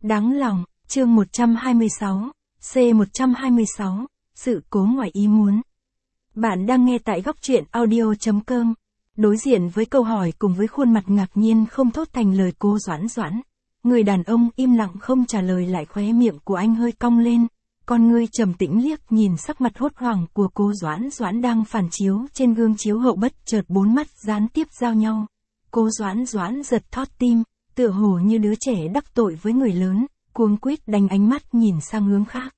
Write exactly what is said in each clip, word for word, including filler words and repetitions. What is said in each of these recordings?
Đáng lòng, chương một trăm hai mươi sáu, C một trăm hai mươi sáu, sự cố ngoài ý muốn. Bạn đang nghe tại góc truyện audio chấm com. Đối diện với câu hỏi cùng với khuôn mặt ngạc nhiên không thốt thành lời cô Doãn Doãn. Người đàn ông im lặng không trả lời, lại khóe miệng của anh hơi cong lên. Con ngươi trầm tĩnh liếc nhìn sắc mặt hốt hoảng của cô Doãn Doãn đang phản chiếu trên gương chiếu hậu, bất chợt bốn mắt gián tiếp giao nhau. Cô Doãn Doãn giật thót tim, tựa hồ như đứa trẻ đắc tội với người lớn, cuống quýt đánh ánh mắt nhìn sang hướng khác.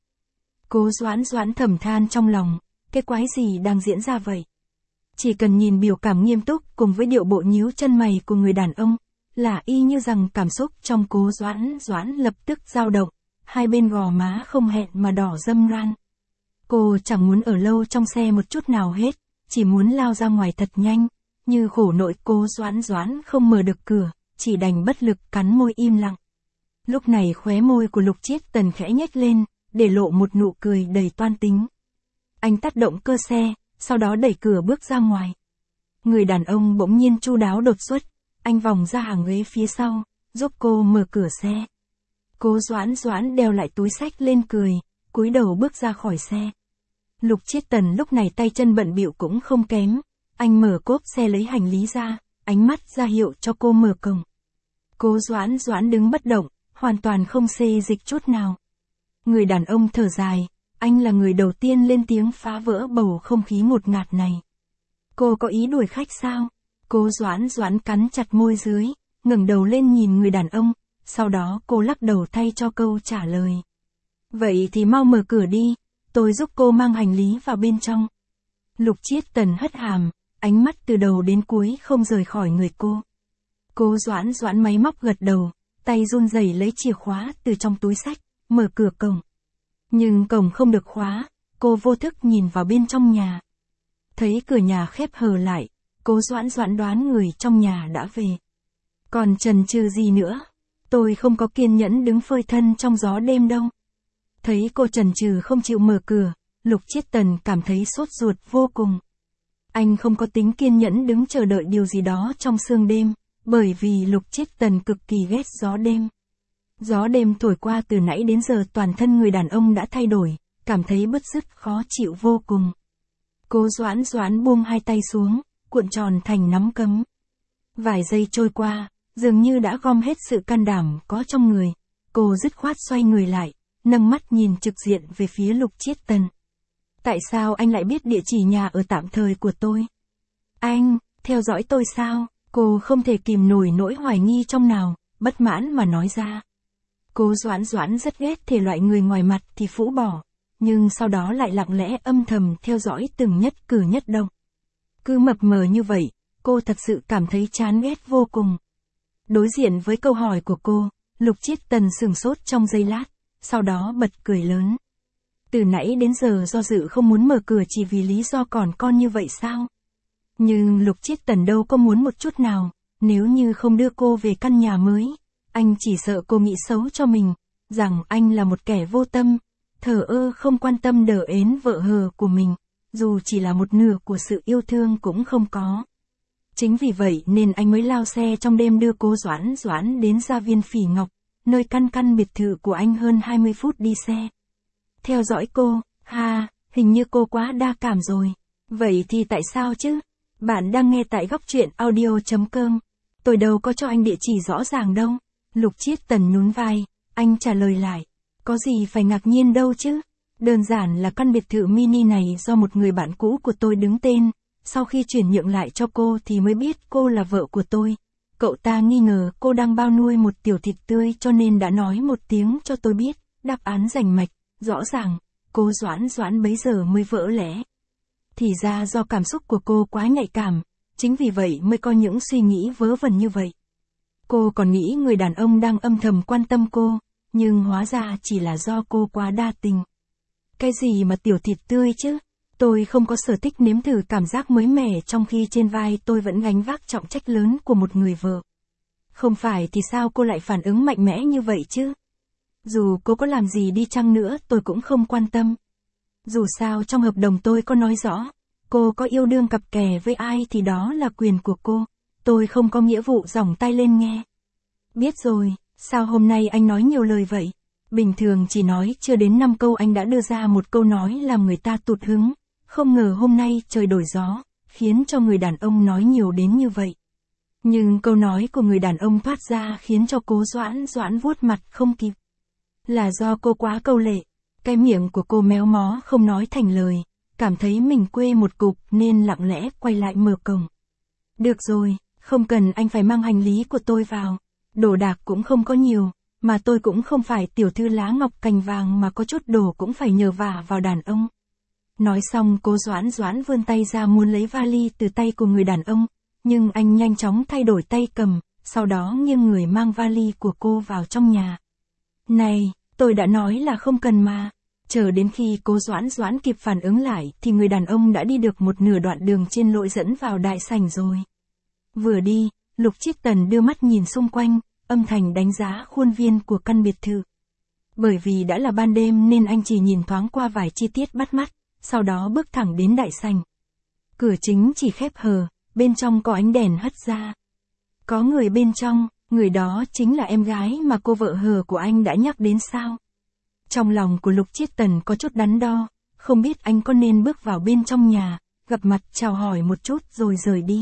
Cô Doãn Doãn thầm than trong lòng, cái quái gì đang diễn ra vậy? Chỉ cần nhìn biểu cảm nghiêm túc cùng với điệu bộ nhíu chân mày của người đàn ông, là y như rằng cảm xúc trong cô Doãn Doãn lập tức dao động, hai bên gò má không hẹn mà đỏ râm ran. Cô chẳng muốn ở lâu trong xe một chút nào hết, chỉ muốn lao ra ngoài thật nhanh, như khổ nội cô Doãn Doãn không mở được cửa, chỉ đành bất lực cắn môi im lặng. Lúc này khóe môi của Lục Chiết Tần khẽ nhếch lên, để lộ một nụ cười đầy toan tính. Anh tắt động cơ xe, sau đó đẩy cửa bước ra ngoài. Người đàn ông bỗng nhiên chu đáo đột xuất, anh vòng ra hàng ghế phía sau, giúp cô mở cửa xe. Cô Doãn Doãn đeo lại túi xách lên cười, cúi đầu bước ra khỏi xe. Lục Chiết Tần lúc này tay chân bận bịu cũng không kém, anh mở cốp xe lấy hành lý ra, ánh mắt ra hiệu cho cô mở cổng. Cô Doãn Doãn đứng bất động, hoàn toàn không xê dịch chút nào. Người đàn ông thở dài, anh là người đầu tiên lên tiếng phá vỡ bầu không khí ngột ngạt này. Cô có ý đuổi khách sao? Cô Doãn Doãn cắn chặt môi dưới, ngẩng đầu lên nhìn người đàn ông, sau đó cô lắc đầu thay cho câu trả lời. Vậy thì mau mở cửa đi, tôi giúp cô mang hành lý vào bên trong. Lục Chiết Tần hất hàm, ánh mắt từ đầu đến cuối không rời khỏi người cô. Cô Doãn Doãn máy móc gật đầu, tay run rẩy lấy chìa khóa từ trong túi xách, mở cửa cổng. Nhưng cổng không được khóa, cô vô thức nhìn vào bên trong nhà. Thấy cửa nhà khép hờ lại, cô Doãn Doãn đoán người trong nhà đã về. Còn chần chừ gì nữa? Tôi không có kiên nhẫn đứng phơi thân trong gió đêm đâu. Thấy cô chần chừ không chịu mở cửa, Lục Chiết Tần cảm thấy sốt ruột vô cùng. Anh không có tính kiên nhẫn đứng chờ đợi điều gì đó trong sương đêm, bởi vì Lục Chiết Tần cực kỳ ghét gió đêm. Gió đêm thổi qua từ nãy đến giờ toàn thân người đàn ông đã thay đổi, cảm thấy bứt rứt khó chịu vô cùng. Cô Doãn Doãn buông hai tay xuống, cuộn tròn thành nắm cấm. Vài giây trôi qua, dường như đã gom hết sự can đảm có trong người, cô dứt khoát xoay người lại, nâng mắt nhìn trực diện về phía Lục Chiết Tần. Tại sao anh lại biết địa chỉ nhà ở tạm thời của tôi? Anh, theo dõi tôi sao? Cô không thể kìm nổi nỗi hoài nghi trong nào, bất mãn mà nói ra. Cô Doãn Doãn rất ghét thể loại người ngoài mặt thì phũ bỏ, nhưng sau đó lại lặng lẽ âm thầm theo dõi từng nhất cử nhất động. Cứ mập mờ như vậy, cô thật sự cảm thấy chán ghét vô cùng. Đối diện với câu hỏi của cô, Lục Chiết Tần sửng sốt trong giây lát, sau đó bật cười lớn. Từ nãy đến giờ do dự không muốn mở cửa chỉ vì lý do còn con như vậy sao? Nhưng Lục Chiết Tần đâu có muốn một chút nào, nếu như không đưa cô về căn nhà mới, anh chỉ sợ cô nghĩ xấu cho mình, rằng anh là một kẻ vô tâm, thờ ơ không quan tâm đờ ến vợ hờ của mình, dù chỉ là một nửa của sự yêu thương cũng không có. Chính vì vậy nên anh mới lao xe trong đêm đưa cô Doãn Doãn đến gia viên Phỉ Ngọc, nơi căn căn biệt thự của anh hơn hai mươi phút đi xe. Theo dõi cô, ha, hình như cô quá đa cảm rồi. Vậy thì tại sao chứ? Bạn đang nghe tại góc truyện audio chấm com. Tôi đâu có cho anh địa chỉ rõ ràng đâu. Lục Chiết Tần nhún vai, anh trả lời lại. Có gì phải ngạc nhiên đâu chứ? Đơn giản là căn biệt thự mini này do một người bạn cũ của tôi đứng tên. Sau khi chuyển nhượng lại cho cô thì mới biết cô là vợ của tôi. Cậu ta nghi ngờ cô đang bao nuôi một tiểu thịt tươi cho nên đã nói một tiếng cho tôi biết. Đáp án rành mạch, rõ ràng. Cô Doãn Doãn bấy giờ mới vỡ lẽ. Thì ra do cảm xúc của cô quá nhạy cảm, chính vì vậy mới có những suy nghĩ vớ vẩn như vậy. Cô còn nghĩ người đàn ông đang âm thầm quan tâm cô, nhưng hóa ra chỉ là do cô quá đa tình. Cái gì mà tiểu thịt tươi chứ? Tôi không có sở thích nếm thử cảm giác mới mẻ trong khi trên vai tôi vẫn gánh vác trọng trách lớn của một người vợ. Không phải thì sao cô lại phản ứng mạnh mẽ như vậy chứ? Dù cô có làm gì đi chăng nữa tôi cũng không quan tâm. Dù sao trong hợp đồng tôi có nói rõ, cô có yêu đương cặp kè với ai thì đó là quyền của cô. Tôi không có nghĩa vụ giỏng tay lên nghe. Biết rồi, Sao hôm nay anh nói nhiều lời vậy? Bình thường chỉ nói chưa đến năm câu anh đã đưa ra một câu nói làm người ta tụt hứng, không ngờ hôm nay trời đổi gió, khiến cho người đàn ông nói nhiều đến như vậy. Nhưng câu nói của người đàn ông thoát ra khiến cho Cố Doãn Doãn vuốt mặt không kịp. Là do cô quá câu lệ, cái miệng của cô méo mó không nói thành lời, cảm thấy mình quê một cục nên lặng lẽ quay lại mở cổng. Được rồi, không cần anh phải mang hành lý của tôi vào, đồ đạc cũng không có nhiều, mà tôi cũng không phải tiểu thư lá ngọc cành vàng mà có chút đồ cũng phải nhờ vả vào đàn ông. Nói xong Cố Doãn Doãn vươn tay ra muốn lấy vali từ tay của người đàn ông, nhưng anh nhanh chóng thay đổi tay cầm, sau đó nghiêng người mang vali của cô vào trong nhà. Này, tôi đã nói là không cần mà. Chờ đến khi Cố Doãn Doãn kịp phản ứng lại thì người đàn ông đã đi được một nửa đoạn đường trên lối dẫn vào đại sảnh rồi. Vừa đi, Lục Chiết Tần đưa mắt nhìn xung quanh, âm thầm đánh giá khuôn viên của căn biệt thự. Bởi vì đã là ban đêm nên anh chỉ nhìn thoáng qua vài chi tiết bắt mắt, sau đó bước thẳng đến đại sảnh. Cửa chính chỉ khép hờ, bên trong có ánh đèn hắt ra. Có người bên trong, người đó chính là em gái mà cô vợ hờ của anh đã nhắc đến sao? Trong lòng của Lục Chiết Tần có chút đắn đo, không biết anh có nên bước vào bên trong nhà, gặp mặt chào hỏi một chút rồi rời đi.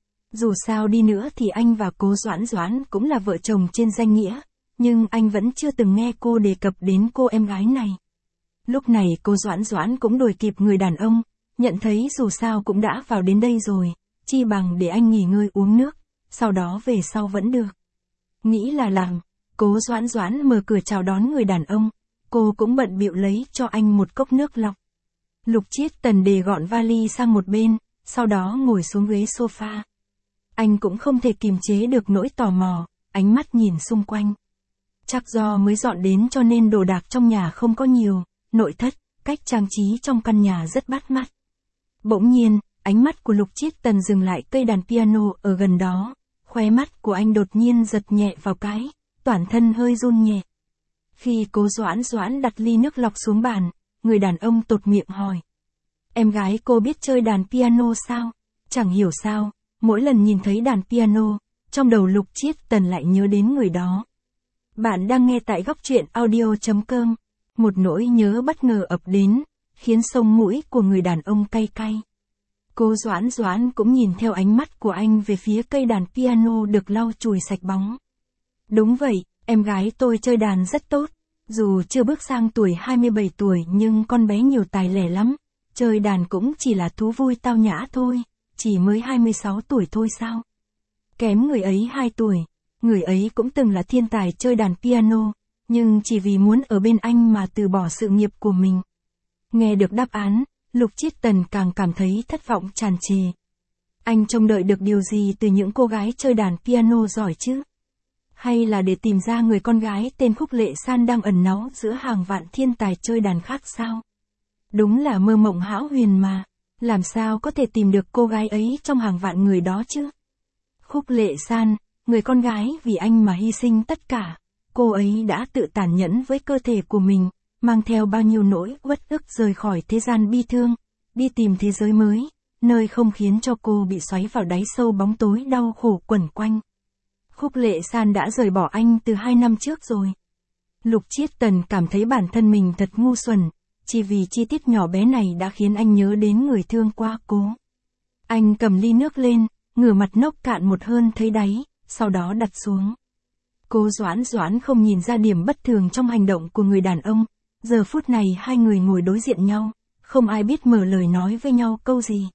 Dù sao đi nữa thì anh và Cố Doãn Doãn cũng là vợ chồng trên danh nghĩa, nhưng anh vẫn chưa từng nghe cô đề cập đến cô em gái này. Lúc này Cố Doãn Doãn cũng đuổi kịp người đàn ông, nhận thấy dù sao cũng đã vào đến đây rồi, chi bằng để anh nghỉ ngơi uống nước, sau đó về sau vẫn được. Nghĩ là làm, Cố Doãn Doãn mở cửa chào đón người đàn ông, cô cũng bận bịu lấy cho anh một cốc nước lọc. Lục Chiết Tần đề gọn vali sang một bên, sau đó ngồi xuống ghế sofa. Anh cũng không thể kiềm chế được nỗi tò mò, ánh mắt nhìn xung quanh. Chắc do mới dọn đến cho nên đồ đạc trong nhà không có nhiều, nội thất, cách trang trí trong căn nhà rất bắt mắt. Bỗng nhiên, ánh mắt của Lục Chiết Tần dừng lại cây đàn piano ở gần đó, khóe mắt của anh đột nhiên giật nhẹ vào cái, toàn thân hơi run nhẹ. Khi Cố Doãn Doãn đặt ly nước lọc xuống bàn, người đàn ông tột miệng hỏi. Em gái cô biết chơi đàn piano sao? Chẳng hiểu sao, mỗi lần nhìn thấy đàn piano, trong đầu Lục Chiết Tần lại nhớ đến người đó. Bạn đang nghe tại góc truyện audio chấm com. Một nỗi nhớ bất ngờ ập đến, khiến sống mũi của người đàn ông cay cay. Cố Doãn Doãn cũng nhìn theo ánh mắt của anh về phía cây đàn piano được lau chùi sạch bóng. Đúng vậy, em gái tôi chơi đàn rất tốt, dù chưa bước sang tuổi hai mươi bảy tuổi nhưng con bé nhiều tài lẻ lắm, chơi đàn cũng chỉ là thú vui tao nhã thôi, chỉ mới hai mươi sáu tuổi thôi sao? Kém người ấy hai tuổi, người ấy cũng từng là thiên tài chơi đàn piano, nhưng chỉ vì muốn ở bên anh mà từ bỏ sự nghiệp của mình. Nghe được đáp án, Lục Chiết Tần càng cảm thấy thất vọng tràn trề. Anh trông đợi được điều gì từ những cô gái chơi đàn piano giỏi chứ? Hay là để tìm ra người con gái tên Khúc Lệ San đang ẩn náu giữa hàng vạn thiên tài chơi đàn khác sao? Đúng là mơ mộng hão huyền mà, làm sao có thể tìm được cô gái ấy trong hàng vạn người đó chứ? Khúc Lệ San, người con gái vì anh mà hy sinh tất cả, cô ấy đã tự tàn nhẫn với cơ thể của mình, mang theo bao nhiêu nỗi uất ức rời khỏi thế gian bi thương, đi tìm thế giới mới, nơi không khiến cho cô bị xoáy vào đáy sâu bóng tối đau khổ quẩn quanh. Khúc Lệ San đã rời bỏ anh từ hai năm trước rồi. Lục Chiết Tần cảm thấy bản thân mình thật ngu xuẩn, chỉ vì chi tiết nhỏ bé này đã khiến anh nhớ đến người thương qua cố. Anh cầm ly nước lên, ngửa mặt nốc cạn một hơn thấy đáy, sau đó đặt xuống. Cố Doãn Doãn không nhìn ra điểm bất thường trong hành động của người đàn ông, giờ phút này hai người ngồi đối diện nhau, không ai biết mở lời nói với nhau câu gì.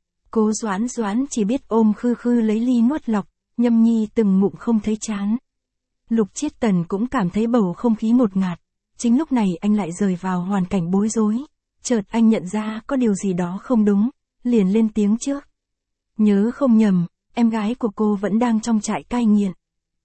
Cố Doãn Doãn chỉ biết ôm khư khư lấy ly nuốt lọc, nhâm nhi từng ngụm không thấy chán. Lục Chiết Tần cũng cảm thấy bầu không khí ngột ngạt, chính lúc này anh lại rơi vào hoàn cảnh bối rối, chợt anh nhận ra có điều gì đó không đúng, liền lên tiếng trước. Nhớ không nhầm, em gái của cô vẫn đang trong trại cai nghiện.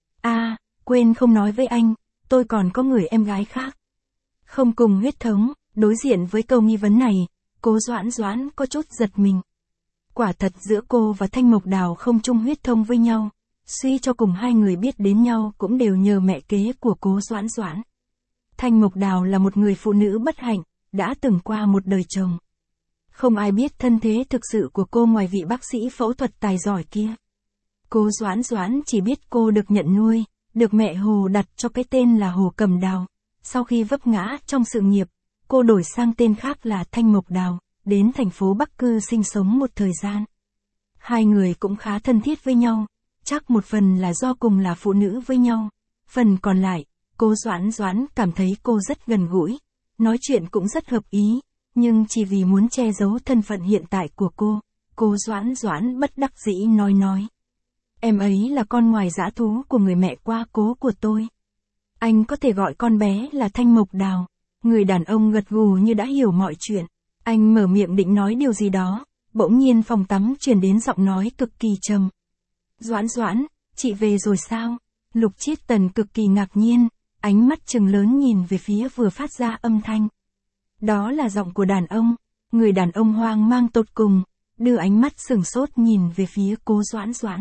À, quên không nói với anh, tôi còn có người em gái khác. Không cùng huyết thống, đối diện với câu nghi vấn này, Cố Doãn Doãn có chút giật mình. Quả thật giữa cô và Thanh Mộc Đào không chung huyết thông với nhau, suy cho cùng hai người biết đến nhau cũng đều nhờ mẹ kế của Cố Doãn Doãn. Thanh Mộc Đào là một người phụ nữ bất hạnh, đã từng qua một đời chồng. Không ai biết thân thế thực sự của cô ngoài vị bác sĩ phẫu thuật tài giỏi kia. Cố Doãn Doãn chỉ biết cô được nhận nuôi, được mẹ Hồ đặt cho cái tên là Hồ Cầm Đào. Sau khi vấp ngã trong sự nghiệp, cô đổi sang tên khác là Thanh Mộc Đào, đến thành phố Bắc Cư sinh sống một thời gian. Hai người cũng khá thân thiết với nhau, chắc một phần là do cùng là phụ nữ với nhau. Phần còn lại, cô Doãn Doãn cảm thấy cô rất gần gũi, nói chuyện cũng rất hợp ý, nhưng chỉ vì muốn che giấu thân phận hiện tại của cô, cô Doãn Doãn bất đắc dĩ nói nói. Em ấy là con ngoài dã thú của người mẹ quá cố của tôi. Anh có thể gọi con bé là Thanh Mộc Đào. Người đàn ông gật gù như đã hiểu mọi chuyện. Anh mở miệng định nói điều gì đó, bỗng nhiên phòng tắm truyền đến giọng nói cực kỳ trầm. Doãn Doãn, chị về rồi sao? Lục Chiết Tần cực kỳ ngạc nhiên, ánh mắt trừng lớn nhìn về phía vừa phát ra âm thanh. Đó là giọng của đàn ông, người đàn ông hoang mang tột cùng, đưa ánh mắt sửng sốt nhìn về phía cô Doãn Doãn.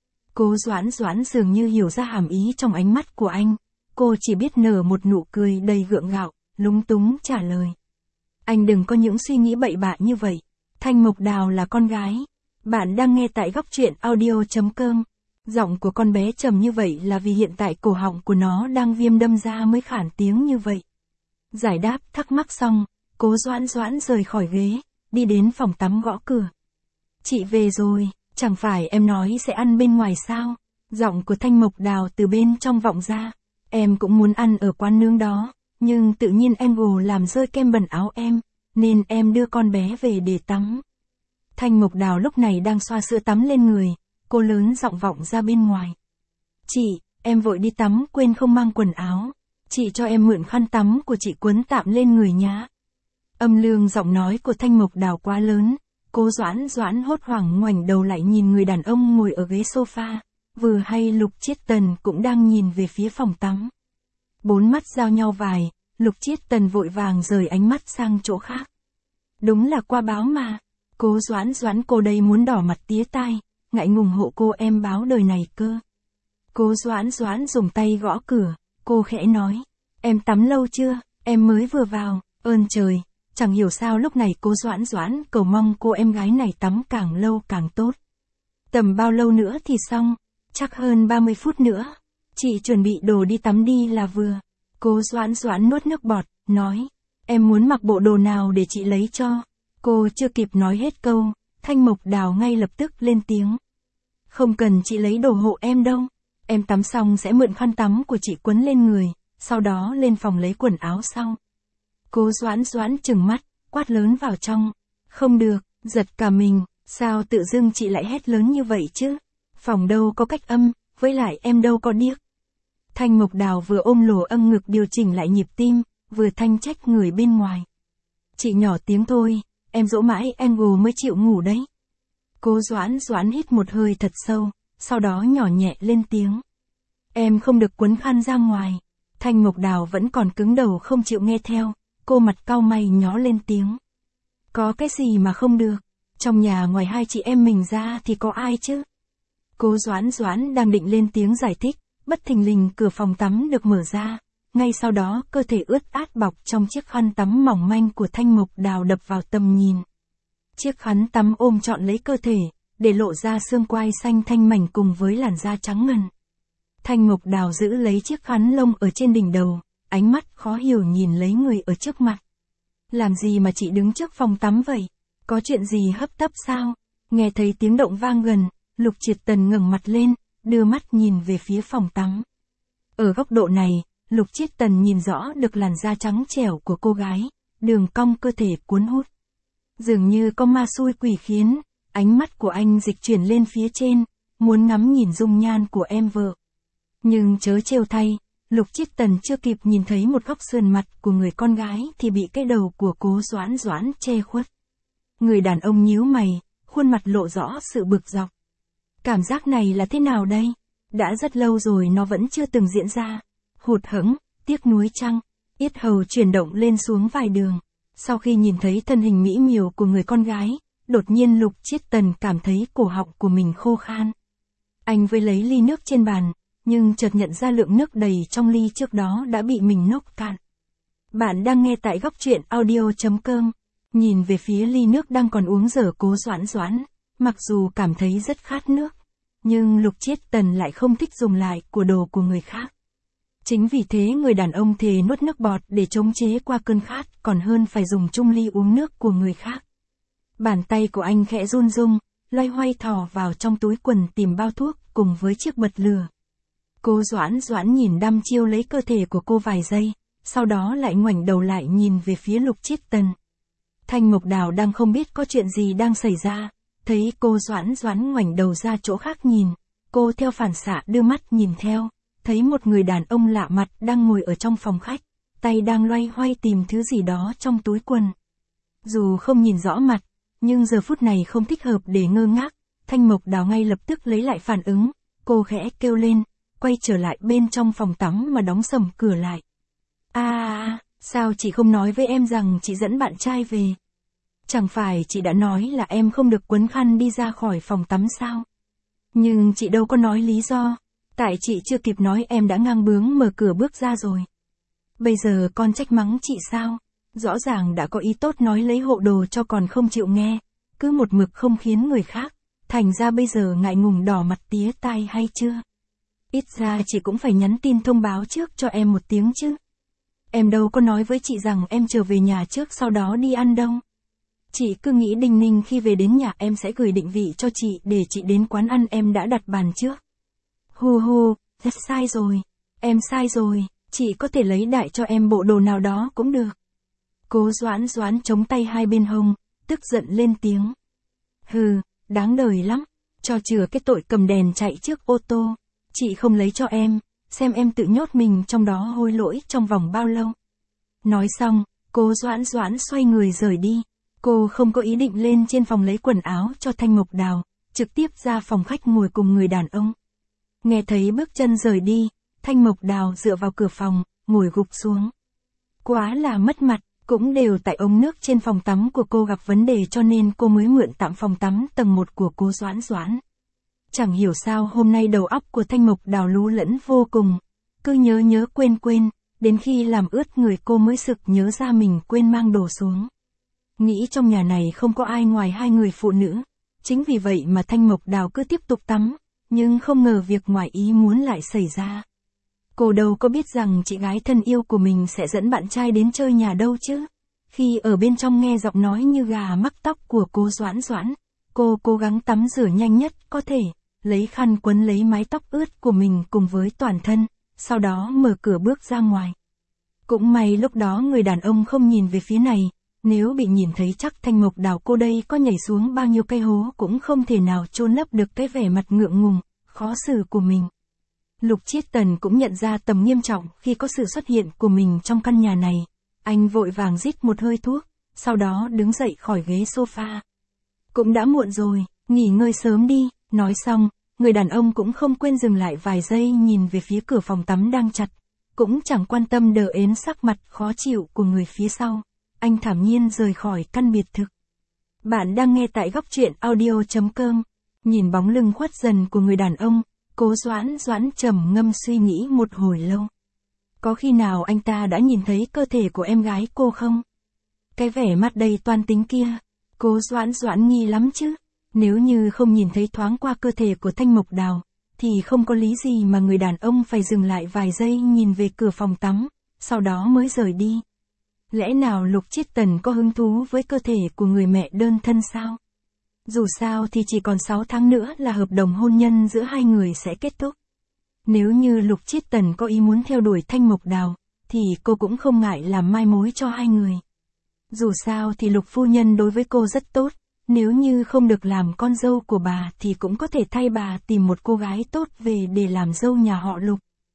Cô Doãn Doãn dường như hiểu ra hàm ý trong ánh mắt của anh, cô chỉ biết nở một nụ cười đầy gượng gạo, lúng túng trả lời. Anh đừng có những suy nghĩ bậy bạ như vậy, Thanh Mộc Đào là con gái. Bạn đang nghe tại góc truyện audio chấm com. Giọng của con bé trầm như vậy là vì hiện tại cổ họng của nó đang viêm đâm ra mới khản tiếng như vậy. Giải đáp thắc mắc xong, cô Doãn Doãn rời khỏi ghế, đi đến phòng tắm gõ cửa. Chị về rồi, chẳng phải em nói sẽ ăn bên ngoài sao? Giọng của Thanh Mộc Đào từ bên trong vọng ra. Em cũng muốn ăn ở quán nướng đó, nhưng tự nhiên em gồ làm rơi kem bẩn áo em, nên em đưa con bé về để tắm. Thanh Mộc Đào lúc này đang xoa sữa tắm lên người, cô lớn giọng vọng ra bên ngoài. Chị, em vội đi tắm quên không mang quần áo, chị cho em mượn khăn tắm của chị quấn tạm lên người nhá. Âm lượng giọng nói của Thanh Mộc Đào quá lớn, cô Doãn Doãn hốt hoảng ngoảnh đầu lại nhìn người đàn ông ngồi ở ghế sofa, vừa hay Lục Chiết Tần cũng đang nhìn về phía phòng tắm. Bốn mắt giao nhau vài, Lục Chiết Tần vội vàng rời ánh mắt sang chỗ khác. Đúng là qua báo mà, cô Doãn Doãn cô đây muốn đỏ mặt tía tai, ngại ngùng hộ cô em báo đời này cơ. Cô Doãn Doãn dùng tay gõ cửa, cô khẽ nói, em tắm lâu chưa, em mới vừa vào, ơn trời, chẳng hiểu sao lúc này cô Doãn Doãn cầu mong cô em gái này tắm càng lâu càng tốt. Tầm bao lâu nữa thì xong, chắc hơn ba mươi phút nữa, chị chuẩn bị đồ đi tắm đi là vừa. Cô Doãn Doãn nuốt nước bọt, nói, em muốn mặc bộ đồ nào để chị lấy cho. Cô chưa kịp nói hết câu, Thanh Mộc Đào ngay lập tức lên tiếng. Không cần chị lấy đồ hộ em đâu, em tắm xong sẽ mượn khăn tắm của chị quấn lên người, sau đó lên phòng lấy quần áo sau. Cô Doãn Doãn trừng mắt, quát lớn vào trong. Không được, giật cả mình, sao tự dưng chị lại hét lớn như vậy chứ? Phòng đâu có cách âm, với lại em đâu có điếc. Thanh Mộc Đào vừa ôm lồ âm ngực điều chỉnh lại nhịp tim, vừa thanh trách người bên ngoài. Chị nhỏ tiếng thôi, em dỗ mãi Angle mới chịu ngủ đấy. Cô Doãn Doãn hít một hơi thật sâu, sau đó nhỏ nhẹ lên tiếng. Em không được quấn khăn ra ngoài. Thanh Mộc Đào vẫn còn cứng đầu không chịu nghe theo, cô mặt cau mày nhó lên tiếng. Có cái gì mà không được, trong nhà ngoài hai chị em mình ra thì có ai chứ? Cô Doãn Doãn đang định lên tiếng giải thích, bất thình lình cửa phòng tắm được mở ra, ngay sau đó cơ thể ướt át bọc trong chiếc khăn tắm mỏng manh của Thanh Mộc Đào đập vào tầm nhìn. Chiếc khăn tắm ôm trọn lấy cơ thể, để lộ ra xương quai xanh thanh mảnh cùng với làn da trắng ngần. Thanh Mộc Đào giữ lấy chiếc khăn lông ở trên đỉnh đầu, ánh mắt khó hiểu nhìn lấy người ở trước mặt. Làm gì mà chị đứng trước phòng tắm vậy? Có chuyện gì hấp tấp sao? Nghe thấy tiếng động vang gần, Lục Triệt Tần ngẩng mặt lên, đưa mắt nhìn về phía phòng tắm. Ở góc độ này, Lục Triệt Tần nhìn rõ được làn da trắng trẻo của cô gái, đường cong cơ thể cuốn hút. Dường như có ma xui quỷ khiến, ánh mắt của anh dịch chuyển lên phía trên, muốn ngắm nhìn dung nhan của em vợ. Nhưng chớ trêu thay, Lục Triệt Tần chưa kịp nhìn thấy một góc sườn mặt của người con gái thì bị cái đầu của cô Doãn Doãn che khuất. Người đàn ông nhíu mày, khuôn mặt lộ rõ sự bực dọc. Cảm giác này là thế nào đây? Đã rất lâu rồi nó vẫn chưa từng diễn ra. Hụt hẫng, tiếc nuối chăng? Yết hầu chuyển động lên xuống vài đường. Sau khi nhìn thấy thân hình mỹ miều của người con gái, đột nhiên Lục Triệt Tần cảm thấy cổ họng của mình khô khan. Anh với lấy ly nước trên bàn, nhưng chợt nhận ra lượng nước đầy trong ly trước đó đã bị mình nốc cạn. Bạn đang nghe tại góc truyện audio chấm com. Nhìn về phía ly nước đang còn uống dở cố Doãn Doãn, mặc dù cảm thấy rất khát nước, nhưng Lục Chiết Tần lại không thích dùng lại của đồ của người khác. Chính vì thế người đàn ông thề nuốt nước bọt để chống chế qua cơn khát còn hơn phải dùng chung ly uống nước của người khác. Bàn tay của anh khẽ run rung, loay hoay thò vào trong túi quần tìm bao thuốc cùng với chiếc bật lửa. Cô Doãn Doãn nhìn đăm chiêu lấy cơ thể của cô vài giây, sau đó lại ngoảnh đầu lại nhìn về phía Lục Chiết Tần. Thanh Mộc Đào đang không biết có chuyện gì đang xảy ra, thấy cô Doãn Doãn ngoảnh đầu ra chỗ khác nhìn, cô theo phản xạ đưa mắt nhìn theo, thấy một người đàn ông lạ mặt đang ngồi ở trong phòng khách, tay đang loay hoay tìm thứ gì đó trong túi quần. Dù không nhìn rõ mặt, nhưng giờ phút này không thích hợp để ngơ ngác, Thanh Mộc Đào ngay lập tức lấy lại phản ứng, cô khẽ kêu lên, quay trở lại bên trong phòng tắm mà đóng sầm cửa lại. À, à, sao chị không nói với em rằng chị dẫn bạn trai về? Chẳng phải chị đã nói là em không được quấn khăn đi ra khỏi phòng tắm sao? Nhưng chị đâu có nói lý do, tại chị chưa kịp nói em đã ngang bướng mở cửa bước ra rồi. Bây giờ con trách mắng chị sao? Rõ ràng đã có ý tốt nói lấy hộ đồ cho còn không chịu nghe, cứ một mực không khiến người khác, thành ra bây giờ ngại ngùng đỏ mặt tía tai hay chưa? Ít ra chị cũng phải nhắn tin thông báo trước cho em một tiếng chứ. Em đâu có nói với chị rằng em trở về nhà trước sau đó đi ăn đâu. Chị cứ nghĩ đinh ninh khi về đến nhà em sẽ gửi định vị cho chị để chị đến quán ăn em đã đặt bàn trước. Hù hù, rất sai rồi. Em sai rồi, chị có thể lấy đại cho em bộ đồ nào đó cũng được. Cố Doãn Doãn chống tay hai bên hông, tức giận lên tiếng. Hừ, đáng đời lắm, cho chừa cái tội cầm đèn chạy trước ô tô. Chị không lấy cho em, xem em tự nhốt mình trong đó hối lỗi trong vòng bao lâu. Nói xong, cô Doãn Doãn xoay người rời đi. Cô không có ý định lên trên phòng lấy quần áo cho Thanh Mộc Đào, trực tiếp ra phòng khách ngồi cùng người đàn ông. Nghe thấy bước chân rời đi, Thanh Mộc Đào dựa vào cửa phòng, ngồi gục xuống. Quá là mất mặt, cũng đều tại ống nước trên phòng tắm của cô gặp vấn đề cho nên cô mới mượn tạm phòng tắm tầng một của cô Doãn Doãn. Chẳng hiểu sao hôm nay đầu óc của Thanh Mộc Đào lú lẫn vô cùng, cứ nhớ nhớ quên quên, đến khi làm ướt người cô mới sực nhớ ra mình quên mang đồ xuống. Nghĩ trong nhà này không có ai ngoài hai người phụ nữ, chính vì vậy mà Thanh Mộc Đào cứ tiếp tục tắm, nhưng không ngờ việc ngoài ý muốn lại xảy ra. Cô đâu có biết rằng chị gái thân yêu của mình sẽ dẫn bạn trai đến chơi nhà đâu chứ. Khi ở bên trong nghe giọng nói như gà mắc tóc của cô Doãn Doãn, cô cố gắng tắm rửa nhanh nhất có thể, lấy khăn quấn lấy mái tóc ướt của mình cùng với toàn thân, sau đó mở cửa bước ra ngoài. Cũng may lúc đó người đàn ông không nhìn về phía này, nếu bị nhìn thấy chắc Thanh Mộc Đào cô đây có nhảy xuống bao nhiêu cây hố cũng không thể nào chôn lấp được cái vẻ mặt ngượng ngùng, khó xử của mình. Lục Chiết Tần cũng nhận ra tầm nghiêm trọng khi có sự xuất hiện của mình trong căn nhà này. Anh vội vàng rít một hơi thuốc, sau đó đứng dậy khỏi ghế sofa. Cũng đã muộn rồi, nghỉ ngơi sớm đi, nói xong, người đàn ông cũng không quên dừng lại vài giây nhìn về phía cửa phòng tắm đang chặt, cũng chẳng quan tâm đờ ến sắc mặt khó chịu của người phía sau. Anh thản nhiên rời khỏi căn biệt thự. Bạn đang nghe tại góc truyện audio chấm com. Nhìn bóng lưng khuất dần của người đàn ông, Cố Doãn Doãn trầm ngâm suy nghĩ một hồi lâu. Có khi nào anh ta đã nhìn thấy cơ thể của em gái cô không? Cái vẻ mặt đầy toan tính kia, Cố Doãn Doãn nghi lắm chứ. Nếu như không nhìn thấy thoáng qua cơ thể của Thanh Mộc Đào, thì không có lý gì mà người đàn ông phải dừng lại vài giây nhìn về cửa phòng tắm, sau đó mới rời đi. Lẽ nào Lục Chiết Tần có hứng thú với cơ thể của người mẹ đơn thân sao? Dù sao thì chỉ còn sáu tháng nữa là hợp đồng hôn nhân giữa hai người sẽ kết thúc. Nếu như Lục Chiết Tần có ý muốn theo đuổi Thanh Mộc Đào, thì cô cũng không ngại làm mai mối cho hai người. Dù sao thì Lục phu nhân đối với cô rất tốt, nếu như không được làm con dâu của bà thì cũng có thể thay bà tìm một cô gái tốt về để làm dâu nhà họ Lục.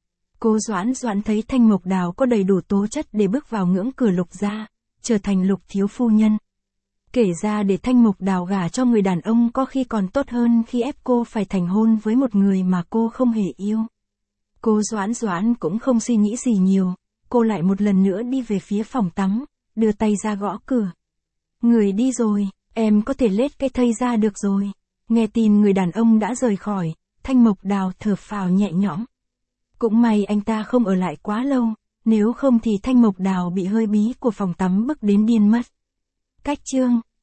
Cô Doãn Doãn thấy Thanh Mộc Đào có đầy đủ tố chất để bước vào ngưỡng cửa Lục gia, trở thành Lục thiếu phu nhân. Kể ra để Thanh Mộc Đào gả cho người đàn ông có khi còn tốt hơn khi ép cô phải thành hôn với một người mà cô không hề yêu. Cô Doãn Doãn cũng không suy nghĩ gì nhiều, cô lại một lần nữa đi về phía phòng tắm, đưa tay ra gõ cửa. Người đi rồi, em có thể lết cái thây ra được rồi. Nghe tin người đàn ông đã rời khỏi, Thanh Mộc Đào thở phào nhẹ nhõm. Cũng may anh ta không ở lại quá lâu, nếu không thì Thanh Mộc Đào bị hơi bí của phòng tắm bức đến điên mất. Cách chương